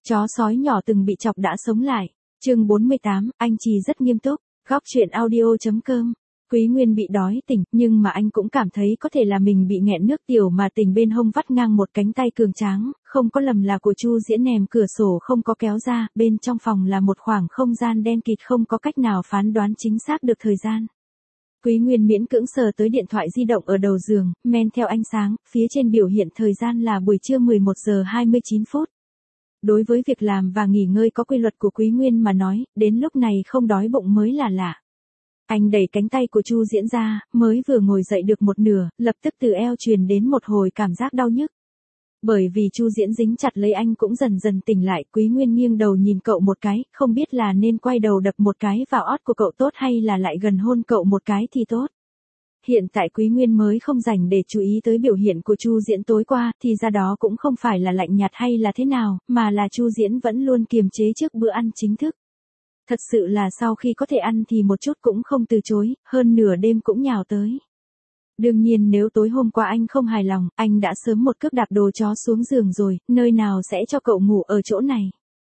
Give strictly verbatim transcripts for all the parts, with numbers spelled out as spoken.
Chó sói nhỏ từng bị chọc đã sống lại. Chương bốn mươi tám, anh Trì rất nghiêm túc. Góc truyện audio.com. Quý Nguyên bị đói tỉnh, nhưng mà anh cũng cảm thấy có thể là mình bị nghẹn nước tiểu mà tỉnh bên hông vắt ngang một cánh tay cường tráng, không có lầm là của Chu Diễn. Nèm cửa sổ không có kéo ra, bên trong phòng là một khoảng không gian đen kịt, không có cách nào phán đoán chính xác được thời gian. Quý Nguyên miễn cưỡng sờ tới điện thoại di động ở đầu giường, men theo ánh sáng, phía trên biểu hiện thời gian là buổi trưa mười một giờ hai mươi chín phút. Đối với việc làm và nghỉ ngơi có quy luật của Quý Nguyên mà nói, đến lúc này không đói bụng mới là lạ. Anh đẩy cánh tay của Chu Diễn ra, mới vừa ngồi dậy được một nửa, lập tức từ eo truyền đến một hồi cảm giác đau nhức. Bởi vì Chu Diễn dính chặt lấy anh cũng dần dần tỉnh lại. Quý Nguyên nghiêng đầu nhìn cậu một cái, không biết là nên quay đầu đập một cái vào ót của cậu tốt hay là lại gần hôn cậu một cái thì tốt. Hiện tại Quý Nguyên mới không rảnh để chú ý tới biểu hiện của Chu Diễn tối qua, thì ra đó cũng không phải là lạnh nhạt hay là thế nào, mà là Chu Diễn vẫn luôn kiềm chế trước bữa ăn chính thức. Thật sự là sau khi có thể ăn thì một chút cũng không từ chối, hơn nửa đêm cũng nhào tới. Đương nhiên nếu tối hôm qua anh không hài lòng, anh đã sớm một cước đạp đồ chó xuống giường rồi, nơi nào sẽ cho cậu ngủ ở chỗ này.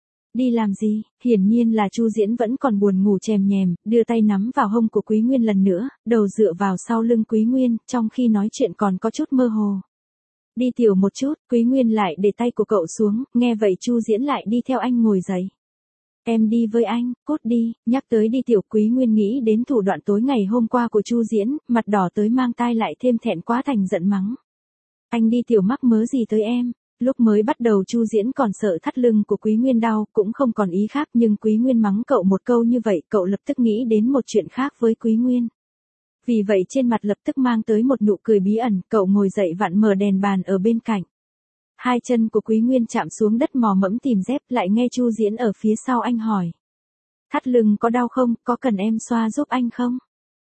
Đi làm gì? Hiển nhiên là Chu Diễn vẫn còn buồn ngủ chèm nhèm, đưa tay nắm vào hông của Quý Nguyên lần nữa, đầu dựa vào sau lưng Quý Nguyên, trong khi nói chuyện còn có chút mơ hồ. Đi tiểu một chút, Quý Nguyên lại để tay của cậu xuống, nghe vậy Chu Diễn lại đi theo anh ngồi dậy. Em đi với anh, cút đi. Nhắc tới đi tiểu, Quý Nguyên nghĩ đến thủ đoạn tối ngày hôm qua của Chu Diễn, mặt đỏ tới mang tai lại thêm thẹn quá thành giận mắng. Anh đi tiểu mắc mớ gì tới em? Lúc mới bắt đầu Chu Diễn còn sợ thắt lưng của Quý Nguyên đau, cũng không còn ý khác, nhưng Quý Nguyên mắng cậu một câu như vậy, cậu lập tức nghĩ đến một chuyện khác với Quý Nguyên. Vì vậy trên mặt lập tức mang tới một nụ cười bí ẩn, cậu ngồi dậy vặn mở đèn bàn ở bên cạnh. Hai chân của Quý Nguyên chạm xuống đất mò mẫm tìm dép, lại nghe Chu Diễn ở phía sau anh hỏi. Thắt lưng có đau không, có cần em xoa giúp anh không?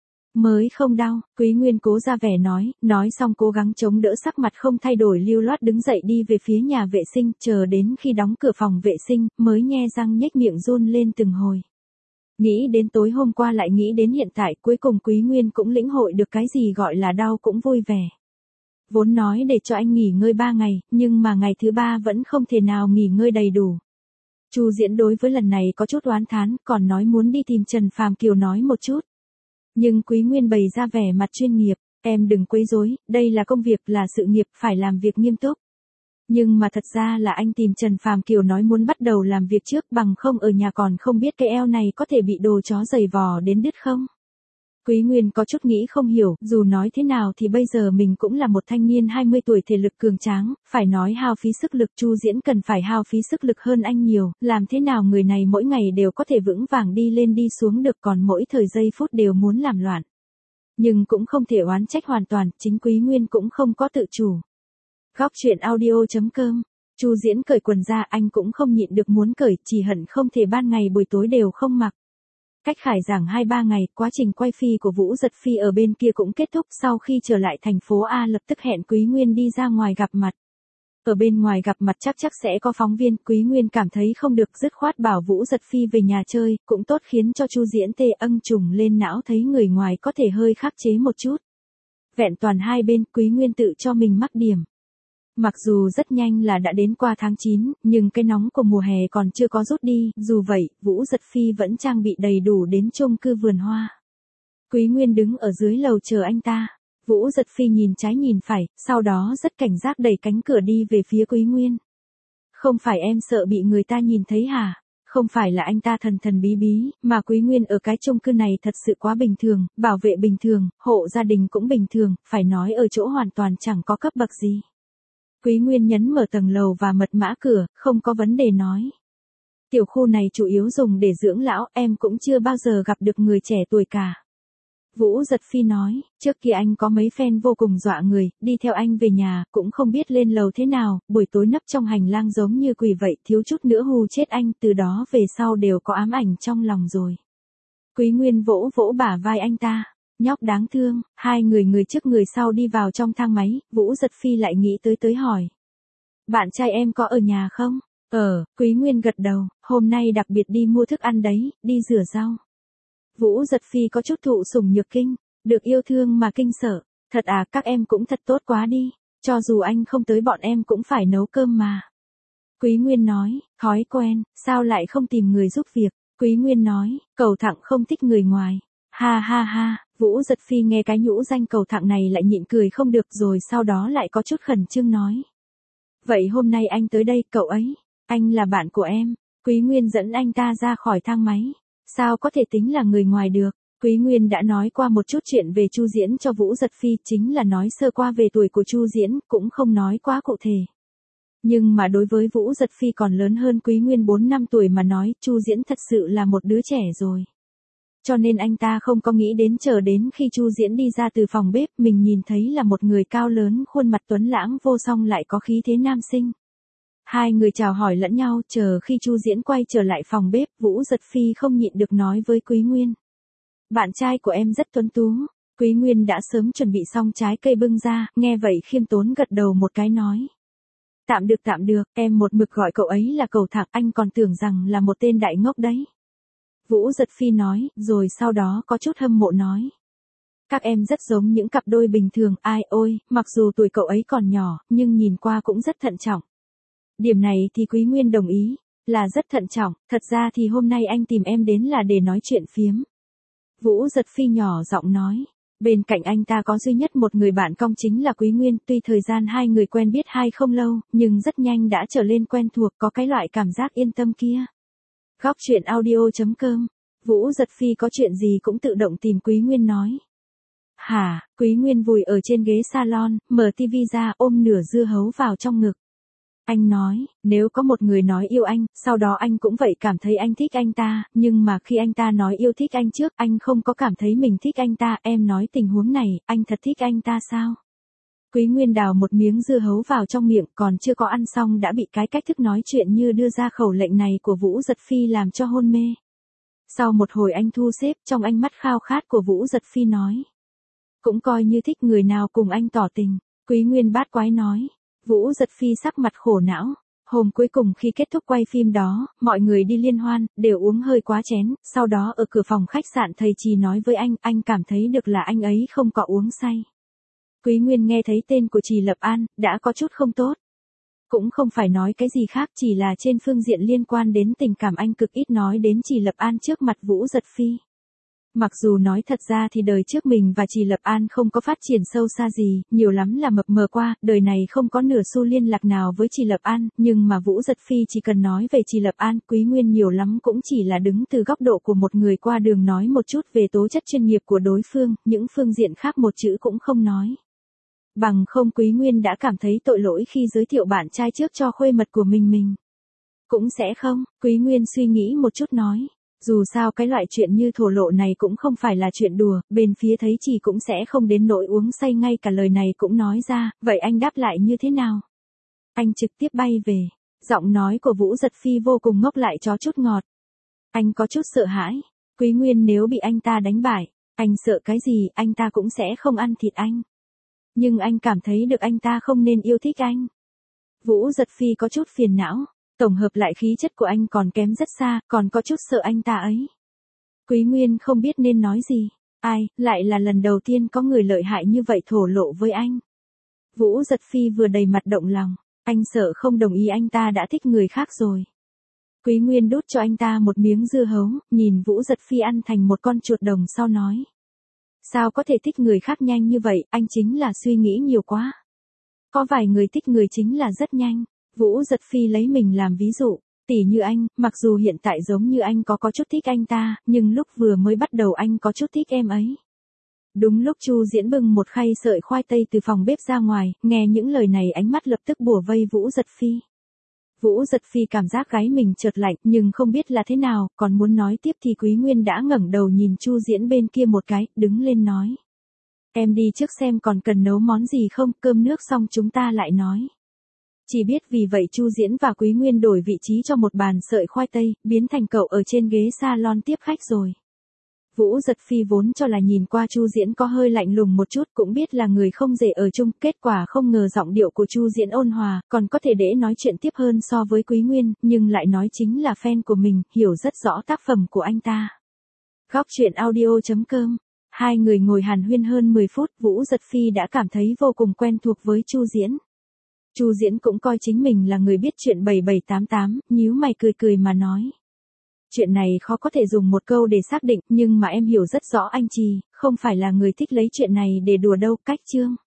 Mới không đau, Quý Nguyên cố ra vẻ nói, nói xong cố gắng chống đỡ sắc mặt không thay đổi lưu loát đứng dậy đi về phía nhà vệ sinh, chờ đến khi đóng cửa phòng vệ sinh, mới nhe răng nhếch miệng run lên từng hồi. Nghĩ đến tối hôm qua lại nghĩ đến hiện tại, cuối cùng Quý Nguyên cũng lĩnh hội được cái gì gọi là đau cũng vui vẻ. Vốn nói để cho anh nghỉ ngơi ba ngày, nhưng mà ngày thứ ba vẫn không thể nào nghỉ ngơi đầy đủ. Chu Diễn đối với lần này có chút oán thán, còn nói muốn đi tìm Trần Phàm Kiều nói một chút. Nhưng Quý Nguyên bày ra vẻ mặt chuyên nghiệp, em đừng quấy rối, đây là công việc, là sự nghiệp, phải làm việc nghiêm túc. Nhưng mà thật ra là anh tìm Trần Phàm Kiều nói muốn bắt đầu làm việc trước, bằng không ở nhà còn không biết cái eo này có thể bị đồ chó giày vò đến đứt không. Quý Nguyên có chút nghĩ không hiểu, dù nói thế nào thì bây giờ mình cũng là một thanh niên hai mươi tuổi thể lực cường tráng, phải nói hao phí sức lực, Chu Diễn cần phải hao phí sức lực hơn anh nhiều, làm thế nào người này mỗi ngày đều có thể vững vàng đi lên đi xuống được, còn mỗi thời giây phút đều muốn làm loạn. Nhưng cũng không thể oán trách hoàn toàn, chính Quý Nguyên cũng không có tự chủ. Góc truyện audio.com. Chu Diễn cởi quần ra, anh cũng không nhịn được muốn cởi, chỉ hận không thể ban ngày buổi tối đều không mặc. Cách khải giảng hai ba ngày, quá trình quay phi của Vũ Giật Phi ở bên kia cũng kết thúc, sau khi trở lại thành phố A lập tức hẹn Quý Nguyên đi ra ngoài gặp mặt. Ở bên ngoài gặp mặt chắc chắc sẽ có phóng viên, Quý Nguyên cảm thấy không được, dứt khoát bảo Vũ Giật Phi về nhà chơi, cũng tốt khiến cho Chu Diễn tê âng trùng lên não, thấy người ngoài có thể hơi khắc chế một chút. Vẹn toàn hai bên, Quý Nguyên tự cho mình mắc điểm. Mặc dù rất nhanh là đã đến qua tháng chín, nhưng cái nóng của mùa hè còn chưa có rút đi, dù vậy, Vũ Giật Phi vẫn trang bị đầy đủ đến chung cư vườn hoa. Quý Nguyên đứng ở dưới lầu chờ anh ta. Vũ Giật Phi nhìn trái nhìn phải, sau đó rất cảnh giác đẩy cánh cửa đi về phía Quý Nguyên. Không phải em sợ bị người ta nhìn thấy hả? Không phải là anh ta thần thần bí bí, mà Quý Nguyên ở cái chung cư này thật sự quá bình thường, bảo vệ bình thường, hộ gia đình cũng bình thường, phải nói ở chỗ hoàn toàn chẳng có cấp bậc gì. Quý Nguyên nhấn mở tầng lầu và mật mã cửa, không có vấn đề nói. Tiểu khu này chủ yếu dùng để dưỡng lão, em cũng chưa bao giờ gặp được người trẻ tuổi cả. Vũ Giật Phi nói, trước kia anh có mấy fan vô cùng dọa người, đi theo anh về nhà, cũng không biết lên lầu thế nào, buổi tối nấp trong hành lang giống như quỷ vậy, thiếu chút nữa hù chết anh, từ đó về sau đều có ám ảnh trong lòng rồi. Quý Nguyên vỗ vỗ bả vai anh ta. Nhóc đáng thương, hai người người trước người sau đi vào trong thang máy, Vũ Giật Phi lại nghĩ tới tới hỏi. Bạn trai em có ở nhà không? Ờ, Quý Nguyên gật đầu, hôm nay đặc biệt đi mua thức ăn đấy, đi rửa rau. Vũ Giật Phi có chút thụ sủng nhược kinh, được yêu thương mà kinh sợ, thật à, các em cũng thật tốt quá đi, cho dù anh không tới bọn em cũng phải nấu cơm mà. Quý Nguyên nói, thói quen, sao lại không tìm người giúp việc? Quý Nguyên nói, Cầu Thặng không thích người ngoài. Ha ha ha, Vũ Giật Phi nghe cái nhũ danh Cầu Thặng này lại nhịn cười không được rồi sau đó lại có chút khẩn trương nói. Vậy hôm nay anh tới đây, cậu ấy, anh là bạn của em. Quý Nguyên dẫn anh ta ra khỏi thang máy. Sao có thể tính là người ngoài được? Quý Nguyên đã nói qua một chút chuyện về Chu Diễn cho Vũ Giật Phi, chính là nói sơ qua về tuổi của Chu Diễn, cũng không nói quá cụ thể. Nhưng mà đối với Vũ Giật Phi còn lớn hơn Quý Nguyên bốn năm tuổi mà nói, Chu Diễn thật sự là một đứa trẻ rồi. Cho nên anh ta không có nghĩ đến chờ đến khi Chu Diễn đi ra từ phòng bếp, mình nhìn thấy là một người cao lớn, khuôn mặt tuấn lãng vô song lại có khí thế nam sinh. Hai người chào hỏi lẫn nhau, chờ khi Chu Diễn quay trở lại phòng bếp, Vũ Giật Phi không nhịn được nói với Quý Nguyên. Bạn trai của em rất tuấn tú. Quý Nguyên đã sớm chuẩn bị xong trái cây bưng ra, nghe vậy khiêm tốn gật đầu một cái nói. Tạm được tạm được, em một mực gọi cậu ấy là Cầu Thạc, anh còn tưởng rằng là một tên đại ngốc đấy. Vũ Giật Phi nói, rồi sau đó có chút hâm mộ nói. Các em rất giống những cặp đôi bình thường, ai ôi, mặc dù tuổi cậu ấy còn nhỏ, nhưng nhìn qua cũng rất thận trọng. Điểm này thì Quý Nguyên đồng ý, là rất thận trọng, thật ra thì hôm nay anh tìm em đến là để nói chuyện phiếm. Vũ Giật Phi nhỏ giọng nói. Bên cạnh anh ta có duy nhất một người bạn cong chính là Quý Nguyên, tuy thời gian hai người quen biết hai không lâu, nhưng rất nhanh đã trở lên quen thuộc, có cái loại cảm giác yên tâm kia. Góc truyện audio chấm com. Vũ Giật Phi có chuyện gì cũng tự động tìm Quý Nguyên nói. Hả, Quý Nguyên vùi ở trên ghế salon, mở tivi ra ôm nửa dưa hấu vào trong ngực. Anh nói, nếu có một người nói yêu anh, sau đó anh cũng vậy cảm thấy anh thích anh ta, nhưng mà khi anh ta nói yêu thích anh trước, anh không có cảm thấy mình thích anh ta, em nói tình huống này, anh thật thích anh ta sao? Quý Nguyên đào một miếng dưa hấu vào trong miệng, còn chưa có ăn xong đã bị cái cách thức nói chuyện như đưa ra khẩu lệnh này của Vũ Giật Phi làm cho hôn mê. Sau một hồi anh thu xếp, trong ánh mắt khao khát của Vũ Giật Phi nói. Cũng coi như thích người nào cùng anh tỏ tình. Quý Nguyên bát quái nói. Vũ Giật Phi sắc mặt khổ não. Hôm cuối cùng khi kết thúc quay phim đó, mọi người đi liên hoan, đều uống hơi quá chén, sau đó ở cửa phòng khách sạn thầy Trì nói với anh, anh cảm thấy được là anh ấy không có uống say. Quý Nguyên nghe thấy tên của Trì Lập An, đã có chút không tốt. Cũng không phải nói cái gì khác, chỉ là trên phương diện liên quan đến tình cảm anh cực ít nói đến Trì Lập An trước mặt Vũ Giật Phi. Mặc dù nói thật ra thì đời trước mình và Trì Lập An không có phát triển sâu xa gì, nhiều lắm là mập mờ qua, đời này không có nửa xu liên lạc nào với Trì Lập An, nhưng mà Vũ Giật Phi chỉ cần nói về Trì Lập An, Quý Nguyên nhiều lắm cũng chỉ là đứng từ góc độ của một người qua đường nói một chút về tố chất chuyên nghiệp của đối phương, những phương diện khác một chữ cũng không nói. Bằng không Quý Nguyên đã cảm thấy tội lỗi khi giới thiệu bạn trai trước cho khuê mật của mình mình. Cũng sẽ không, Quý Nguyên suy nghĩ một chút nói. Dù sao cái loại chuyện như thổ lộ này cũng không phải là chuyện đùa, bên phía thấy Trì cũng sẽ không đến nỗi uống say ngay cả lời này cũng nói ra, vậy anh đáp lại như thế nào? Anh trực tiếp bay về, giọng nói của Vũ Giật Phi vô cùng ngốc lại chó chút ngọt. Anh có chút sợ hãi, Quý Nguyên nếu bị anh ta đánh bại, anh sợ cái gì, anh ta cũng sẽ không ăn thịt anh. Nhưng anh cảm thấy được anh ta không nên yêu thích anh. Vũ Giật Phi có chút phiền não. Tổng hợp lại khí chất của anh còn kém rất xa, còn có chút sợ anh ta ấy. Quý Nguyên không biết nên nói gì. Ai, lại là lần đầu tiên có người lợi hại như vậy thổ lộ với anh. Vũ Giật Phi vừa đầy mặt động lòng, anh sợ không đồng ý anh ta đã thích người khác rồi. Quý Nguyên đút cho anh ta một miếng dưa hấu, nhìn Vũ Giật Phi ăn thành một con chuột đồng sau nói. Sao có thể thích người khác nhanh như vậy, anh chính là suy nghĩ nhiều quá. Có vài người thích người chính là rất nhanh. Vũ Giật Phi lấy mình làm ví dụ, tỉ như anh, mặc dù hiện tại giống như anh có có chút thích anh ta, nhưng lúc vừa mới bắt đầu anh có chút thích em ấy. Đúng lúc Chu Diễn bưng một khay sợi khoai tây từ phòng bếp ra ngoài, nghe những lời này ánh mắt lập tức bủa vây Vũ Giật Phi. Vũ Giật Phi cảm giác gáy mình chợt lạnh, nhưng không biết là thế nào, còn muốn nói tiếp thì Quý Nguyên đã ngẩng đầu nhìn Chu Diễn bên kia một cái, đứng lên nói. Em đi trước xem còn cần nấu món gì không, cơm nước xong chúng ta lại nói. Chỉ biết vì vậy Chu Diễn và Quý Nguyên đổi vị trí cho một bàn sợi khoai tây, biến thành cậu ở trên ghế salon tiếp khách rồi. Vũ Giật Phi vốn cho là nhìn qua Chu Diễn có hơi lạnh lùng một chút, cũng biết là người không dễ ở chung, kết quả không ngờ giọng điệu của Chu Diễn ôn hòa, còn có thể để nói chuyện tiếp hơn so với Quý Nguyên, nhưng lại nói chính là fan của mình, hiểu rất rõ tác phẩm của anh ta. Góc truyện audio chấm com. Hai người ngồi hàn huyên hơn mười phút, Vũ Giật Phi đã cảm thấy vô cùng quen thuộc với Chu Diễn. Chu Diễn cũng coi chính mình là người biết chuyện bảy bảy tám tám, nhíu mày cười cười mà nói. Chuyện này khó có thể dùng một câu để xác định, nhưng mà em hiểu rất rõ anh Trì, không phải là người thích lấy chuyện này để đùa đâu, cách chương.